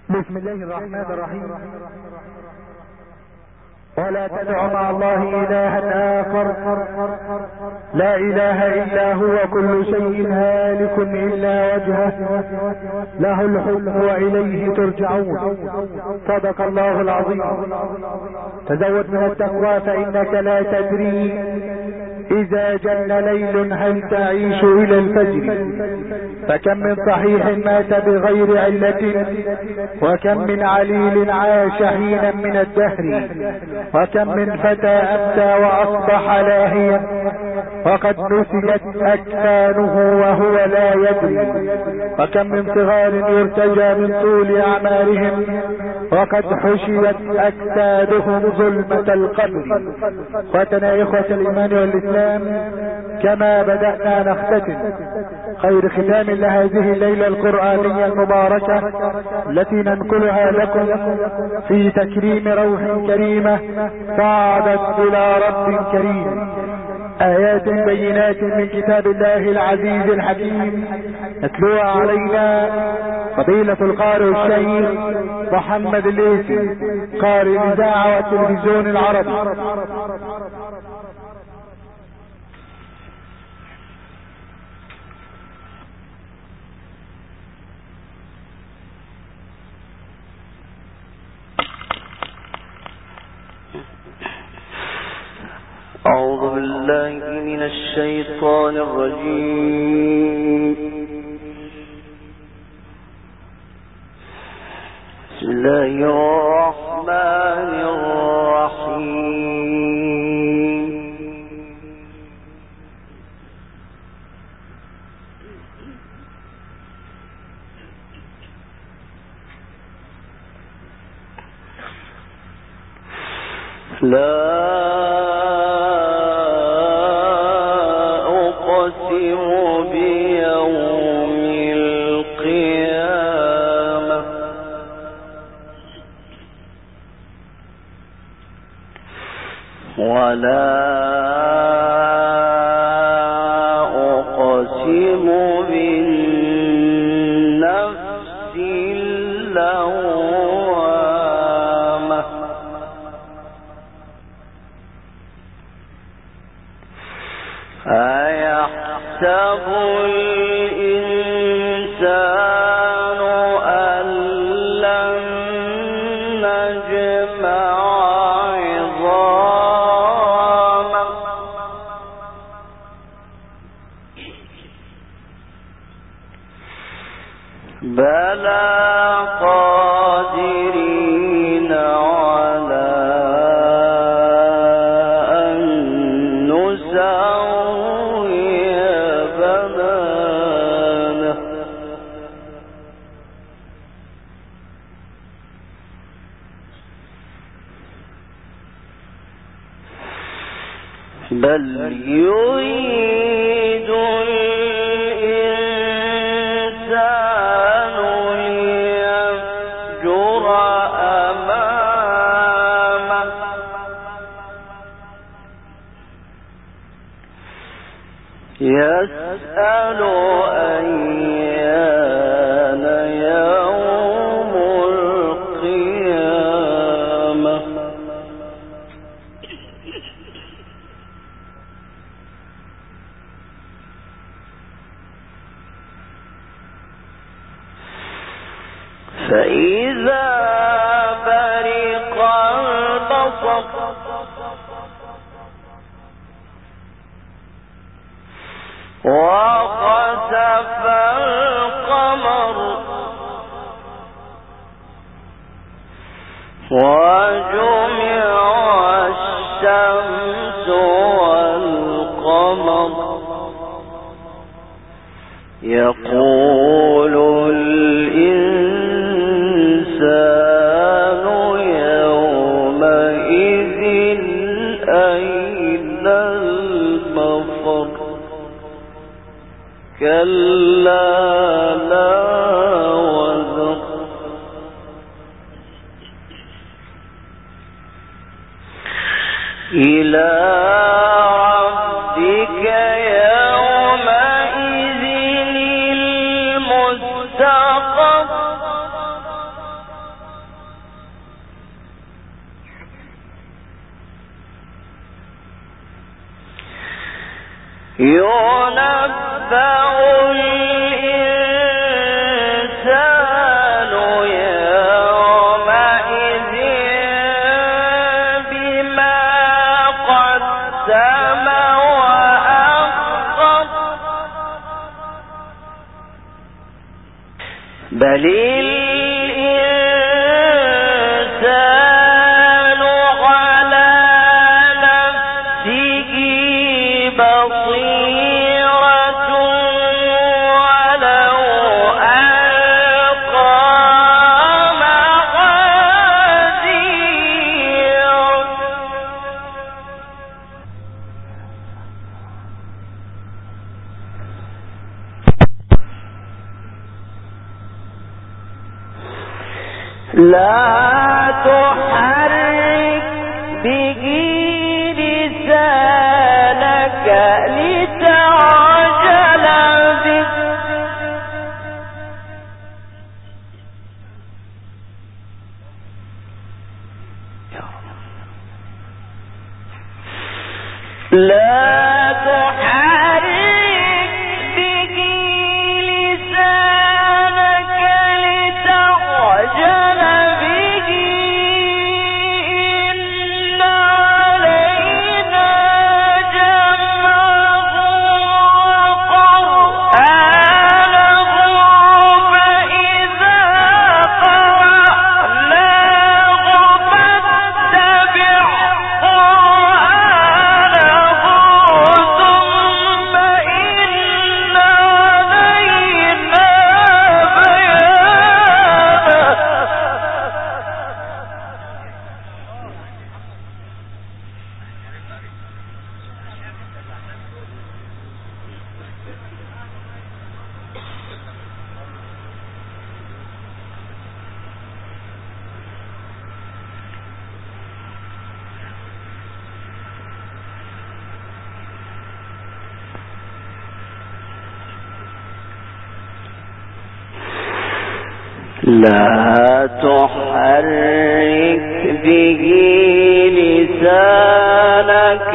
بسم الله الرحمن الرحيم. ولا تدع مع الله إلها آخر لا إله إلا هو، كل شيء هالك إلا وجهه، له الحكم وإليه ترجعون. صدق الله العظيم. تزود من التقوى فإنك لا تدري إذا جل ليل هل تعيش إلى الفجر. فكم من صحيح مات بغير علة، وكم من عليل عاش حينا من الدهر، وكم من فتى أبدى وأصبح لاهيا، وقد نسيت أكفانه وهو لا يدري. وكم من صغار يرتجى من طول أعمارهم، وقد حشيت أجسادهم ظلمة القبر. اخوتنا إخوة الإيمان والإسلام، كما بدأنا نختتم خير ختام لهذه الليلة القرآنية المباركة التي ننقلها لكم في تكريم روح كريمة صعدت إلى رب كريم. آيات بينات من كتاب الله العزيز الحكيم نتلوها علينا فضيلة القارئ الشهير محمد الليثي، قارئ الإذاعة والتلفزيون العربي. أعوذ بالله من الشيطان الرجيم. بسم الله الرحمن الرحيم. لا ولا أقسم بالنفس اللوامة أيحسب الإنسان أن لن نجمع بلى قادرين على أن نسوي بنانه بل يريد يسأل أيان يوم القيامة فإذا برق البصر وخسف القمر وجمع الشمس والقمر يقول الإنسان يومئذ أين المفر كلا لا وزر إلى ربك يومئذ المستقر بل الإنسان على نفسه بصيرة ولو ألقى معاذيره لا تحرك به لسانك لتعجل به لا تحرك به لسانك لتعجل به إن علينا جمعه وقرآنه فإذا قرأناه فاتبع قرآنه ثم إن علينا لا تحرك به لسانك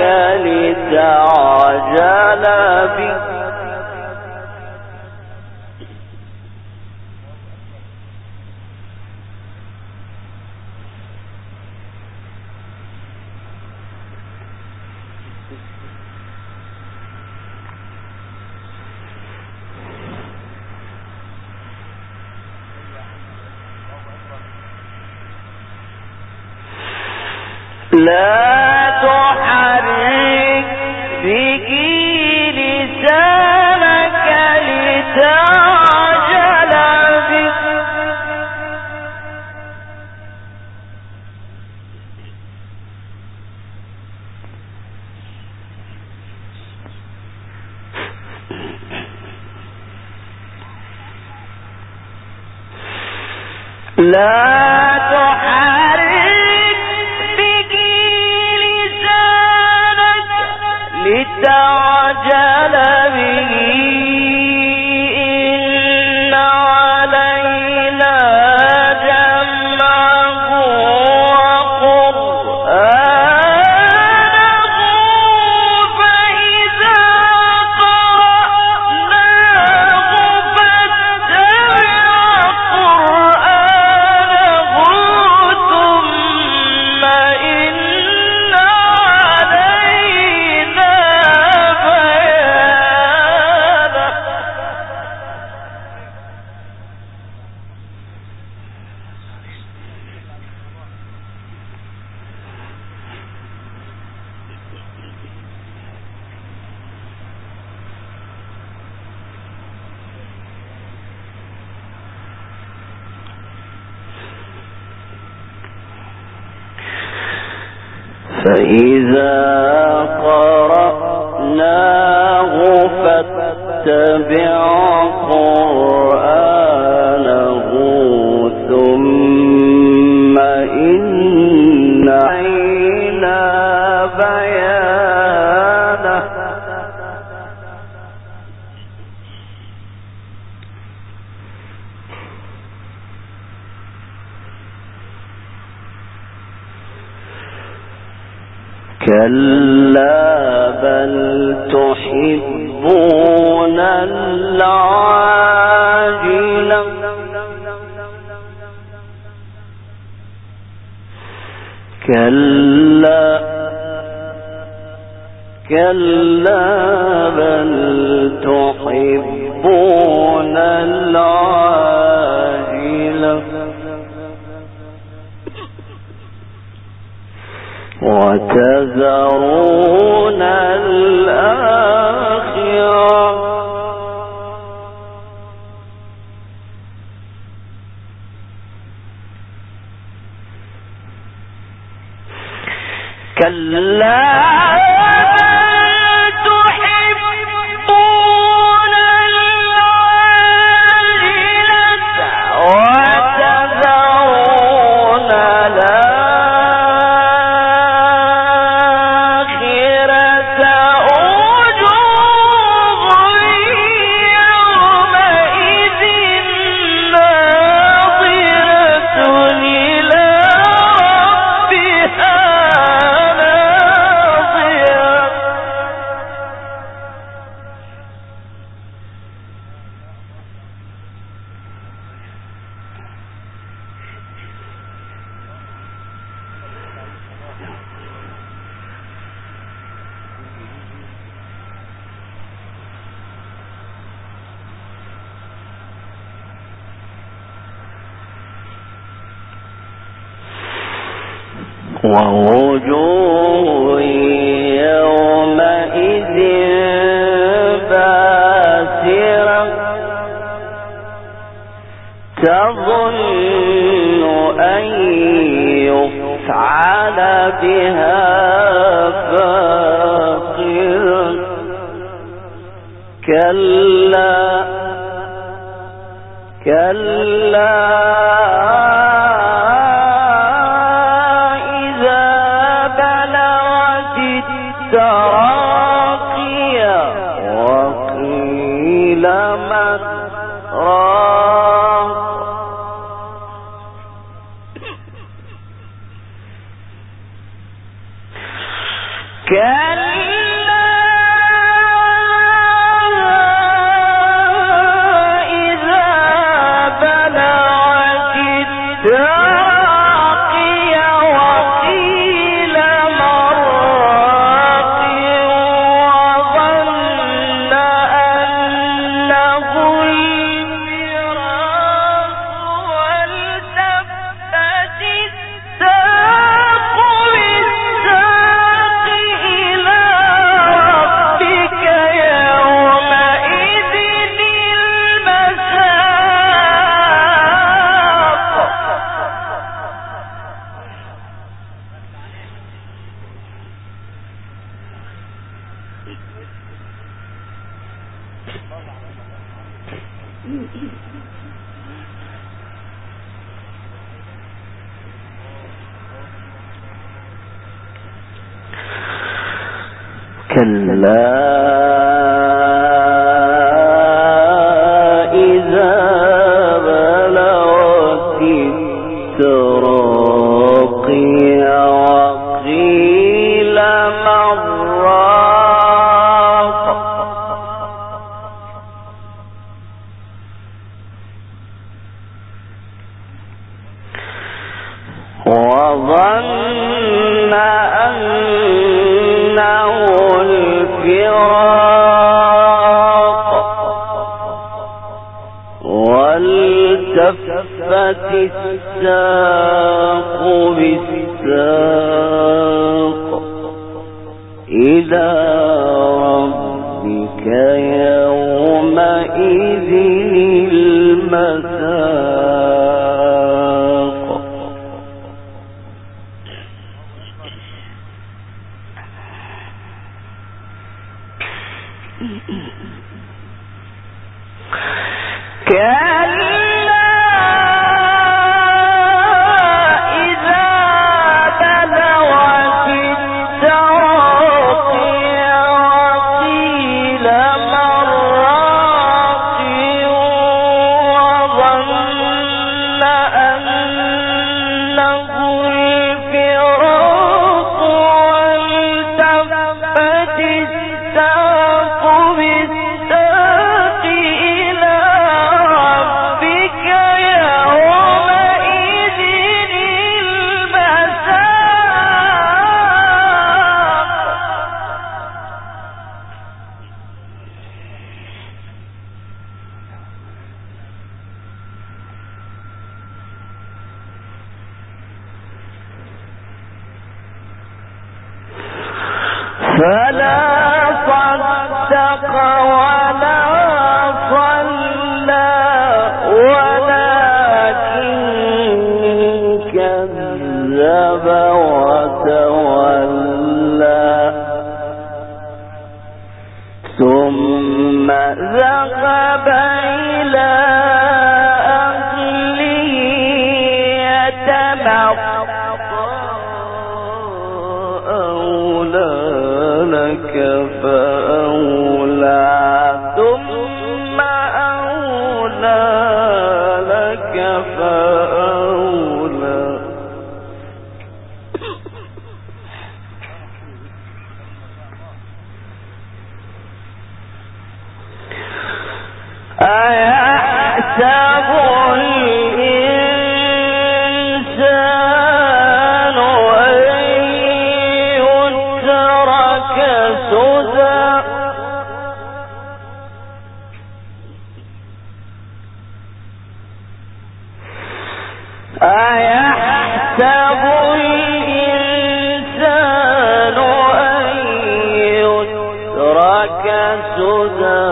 لتعجل به لا تحرك به لسانك لتعجل به لا تحرك به لسانك لتعجل به إن علينا جمعه وقرآنه فإذا قرأناه فاتبع قرآنه ثم إن علينا بيانه فإذا قرأناه فاتبع قرآنه ثم إن علينا بيانه كلا بل تحب العاجلة كلا بل تحبون العاجلة وتذرون الآخرة كلا ووجوه يومئذ باسرة تظن أن يفعل بها فاقرة كلا وقيل من راق كلا إذا بلغت التراقي وقيل من راق وظن أنه الفراق والتفت الساق بالساق إلى ربك يومئذ المساق كلا إذا بلغت التراقي وقيل من راق وظن أنه الفراق والتفت الساق بالساق إلى ربك يومئذ المساق كلا إذا بلغت التراقي وقيل من راق وظن أنه الفراق والتفت الساق بالساق فلا صدق ولا صلى ولكن كذب وتولى ثم ذهب إلى أهله يتمطى أولى لك فأولى ثم أولى لك فأولى أيحسب الإنسان أن يترك سدى أيحسب الإنسان أن يترك سدى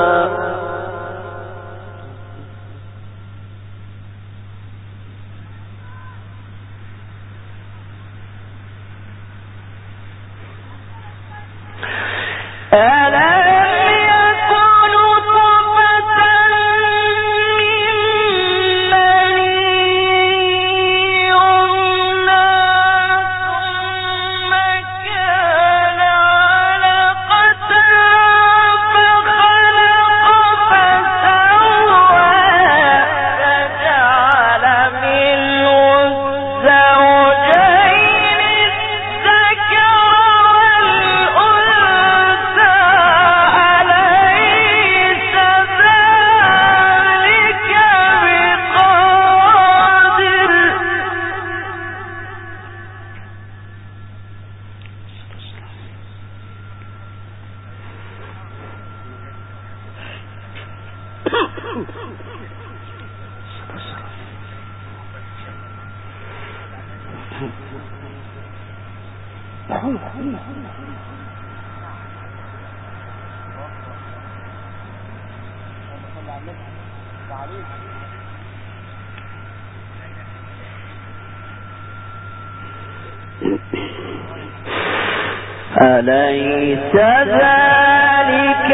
أليس ذلك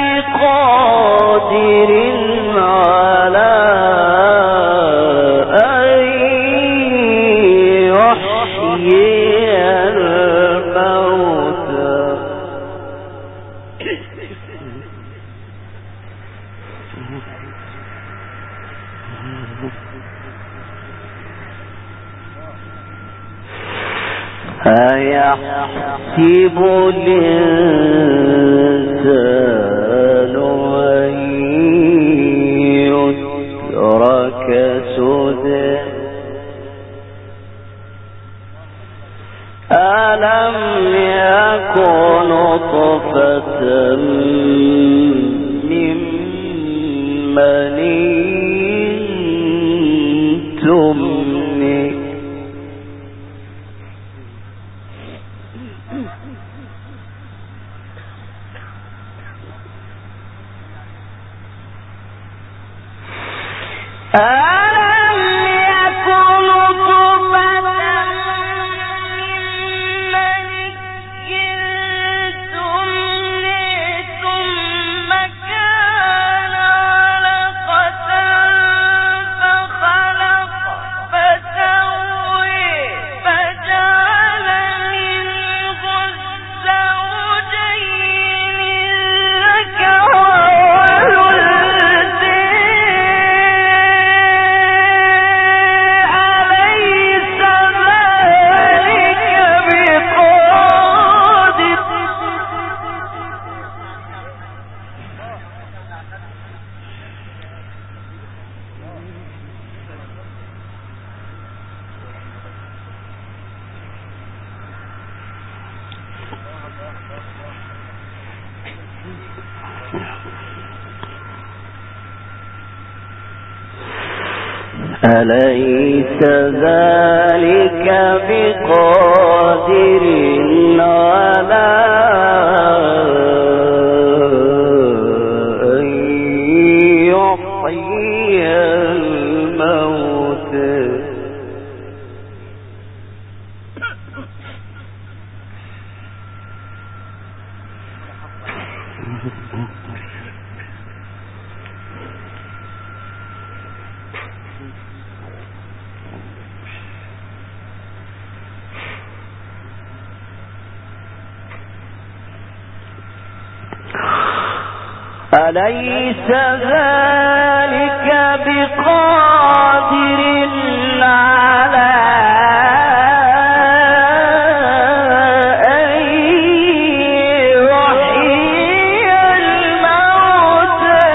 بقادر على أن يحيي الموتى أيحسب الإنسان أن يترك سدى ألم يكن نطفة من مني تمني أليس ذلك بقادر على الموت أليس ذلك بقادر على أن يحيي الموتى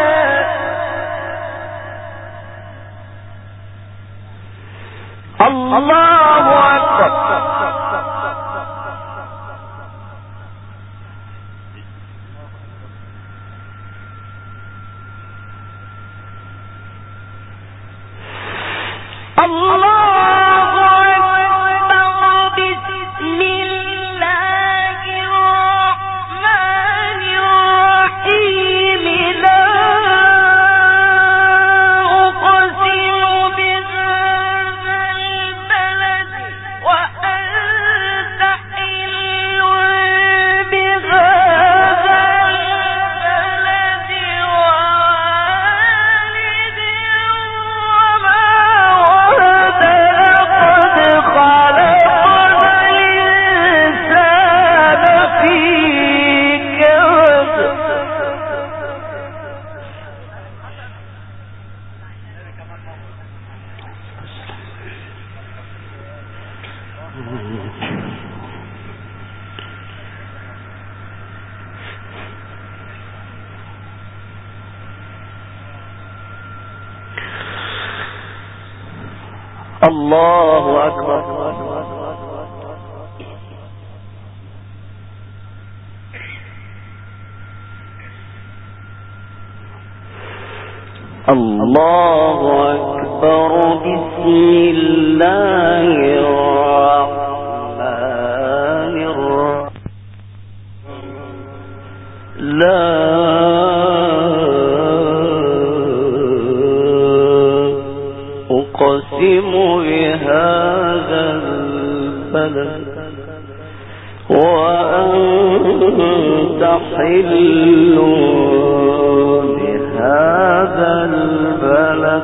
الله أكبر الله أكبر الله أكبر بسم الله الرحمن الرحيم لا أقسم بهذا البلد وأنت حل بهذا البلد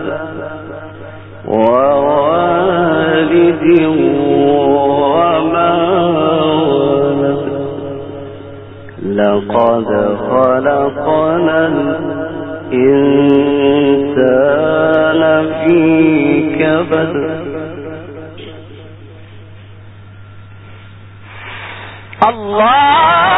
ووالد وما ولد لقد خلقنا الإنسان في كبد الله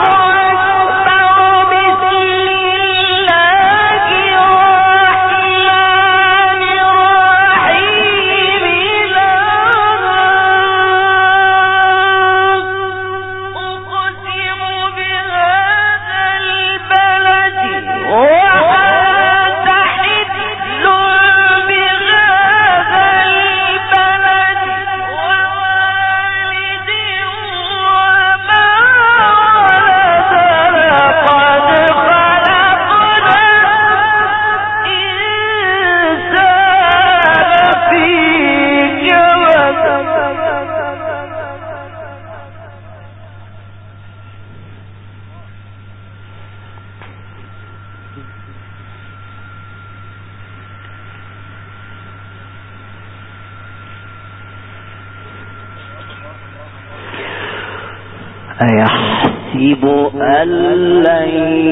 أيحسب أن لن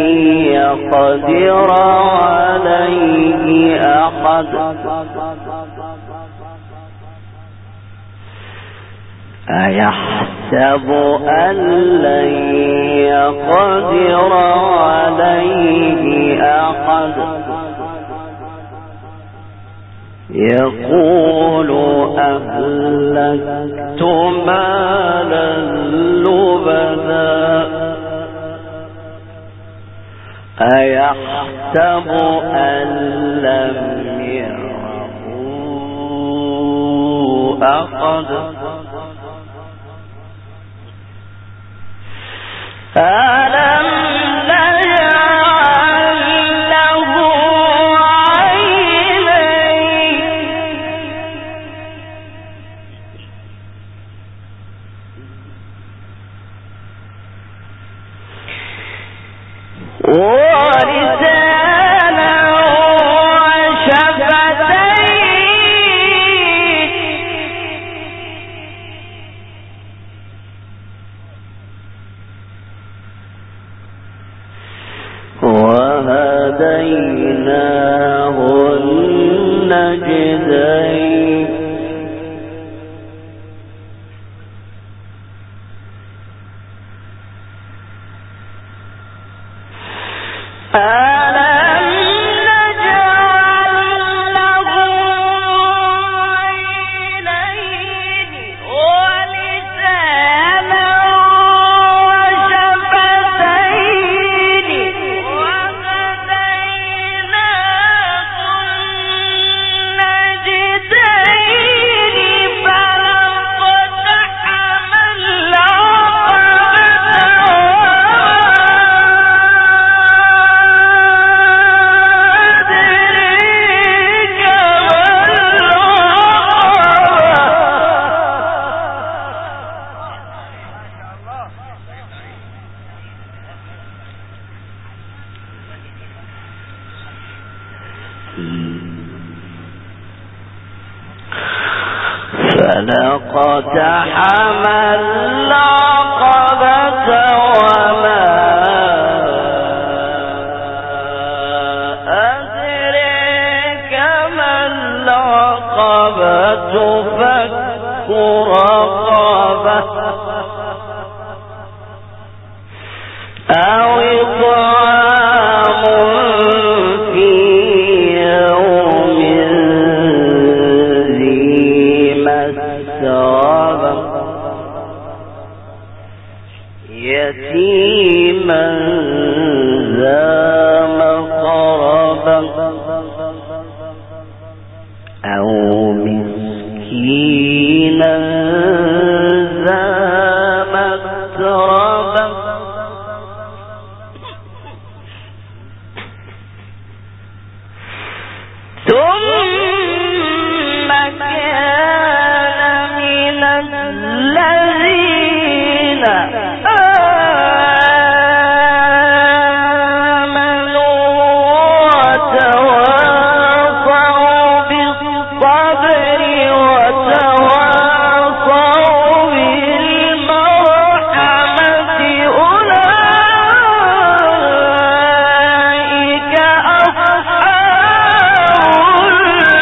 يقدر عليه أحد أيحسب أن لن يقدر عليه أحد يقول أهلكت مالا لبدا أيحسب أن لم يره أحد ألم نجعل له عينين النجدين فلقد حمل العقبة وما أدريك ما العقبة فك رقبة أو إطعام في يوم ذي مسغبة يتيما ذا مقربة أو مسكينا ذا متربة ثم كان من الذين آمنوا وتواصوا بالصبر وتواصوا بالمرحمة أولئك أصحاب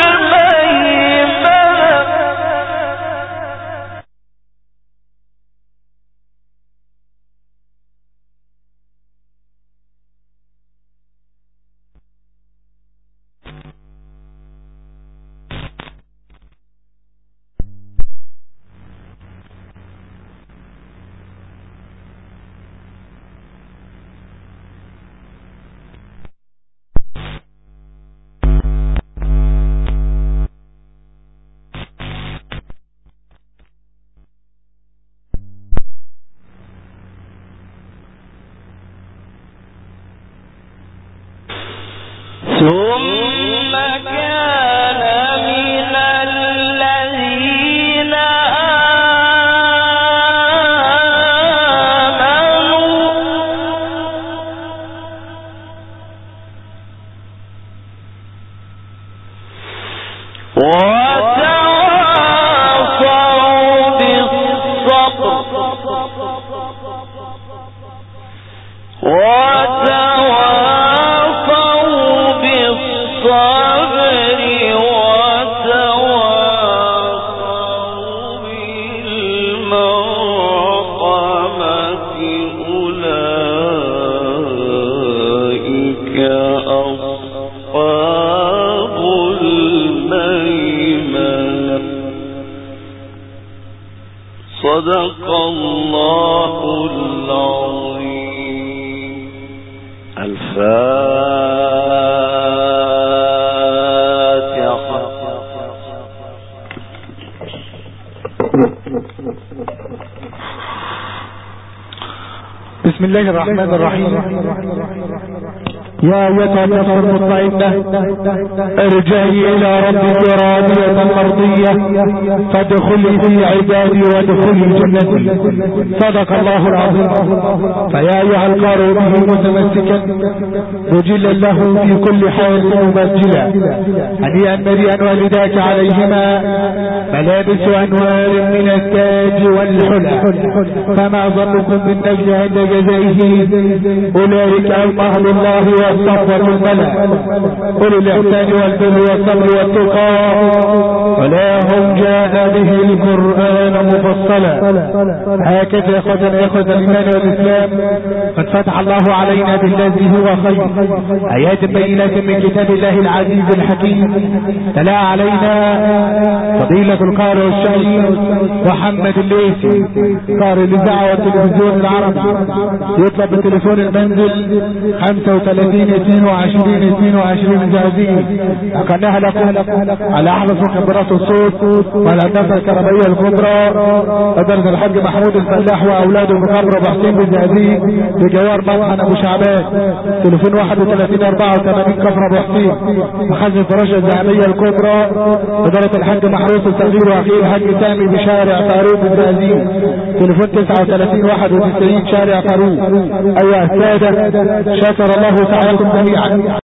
ثم كان من الذين آمنوا وتواصوا بالصبر صدق الله العظيم. الفاتحة. بسم الله الرحمن الرحيم. يا أيتها النفس المطمئنة ارجعي إلى ربك راضية مرضية فادخلي في عبادي وادخلي جنتي. صدق الله العظيم. فيا أيها القارئ به متمسكا مجلا له في كل حال مبجلا هنيئا مريئا والداك عليهما ملابس أنوار من التاج والحلى فما ظنكم بالنجل عند جزائه أولئك أهل الله الصفوة الملأ أولي الإحسان والبر والصبر والتقى ولاهم جاء به القرآن مفصلا. هكذا يأخذ الإيمان والإسلام قد فتح الله علينا بالذي هو خير آيات بينات من كتاب الله العزيز الحكيم. تلا علينا فضيلة القارئ الشهير محمد الليثي قارئ الإذاعة والتلفزيون العربي، يطلب بتليفون المنزل 35 22 22 زازين. أقلناها لكم على أحدث خبرات الصوت والهندسة الكهربائية الكبرى. أدرس الحاج محمود الفلاح وأولاده بقبر وبحسين بالزازين بجوار مطحن أبو شعبان. تليفون 31 84 كفر أبو حسين. مخزن فراشة الذهبية الكبرى. إدارة الحاج محروس الصغير وأخيه الحاج سامي بشارع فاروق الزازين. تليفون 39 91 شارع فاروق. أيها السادة، شكر الله سعيكم جميعا.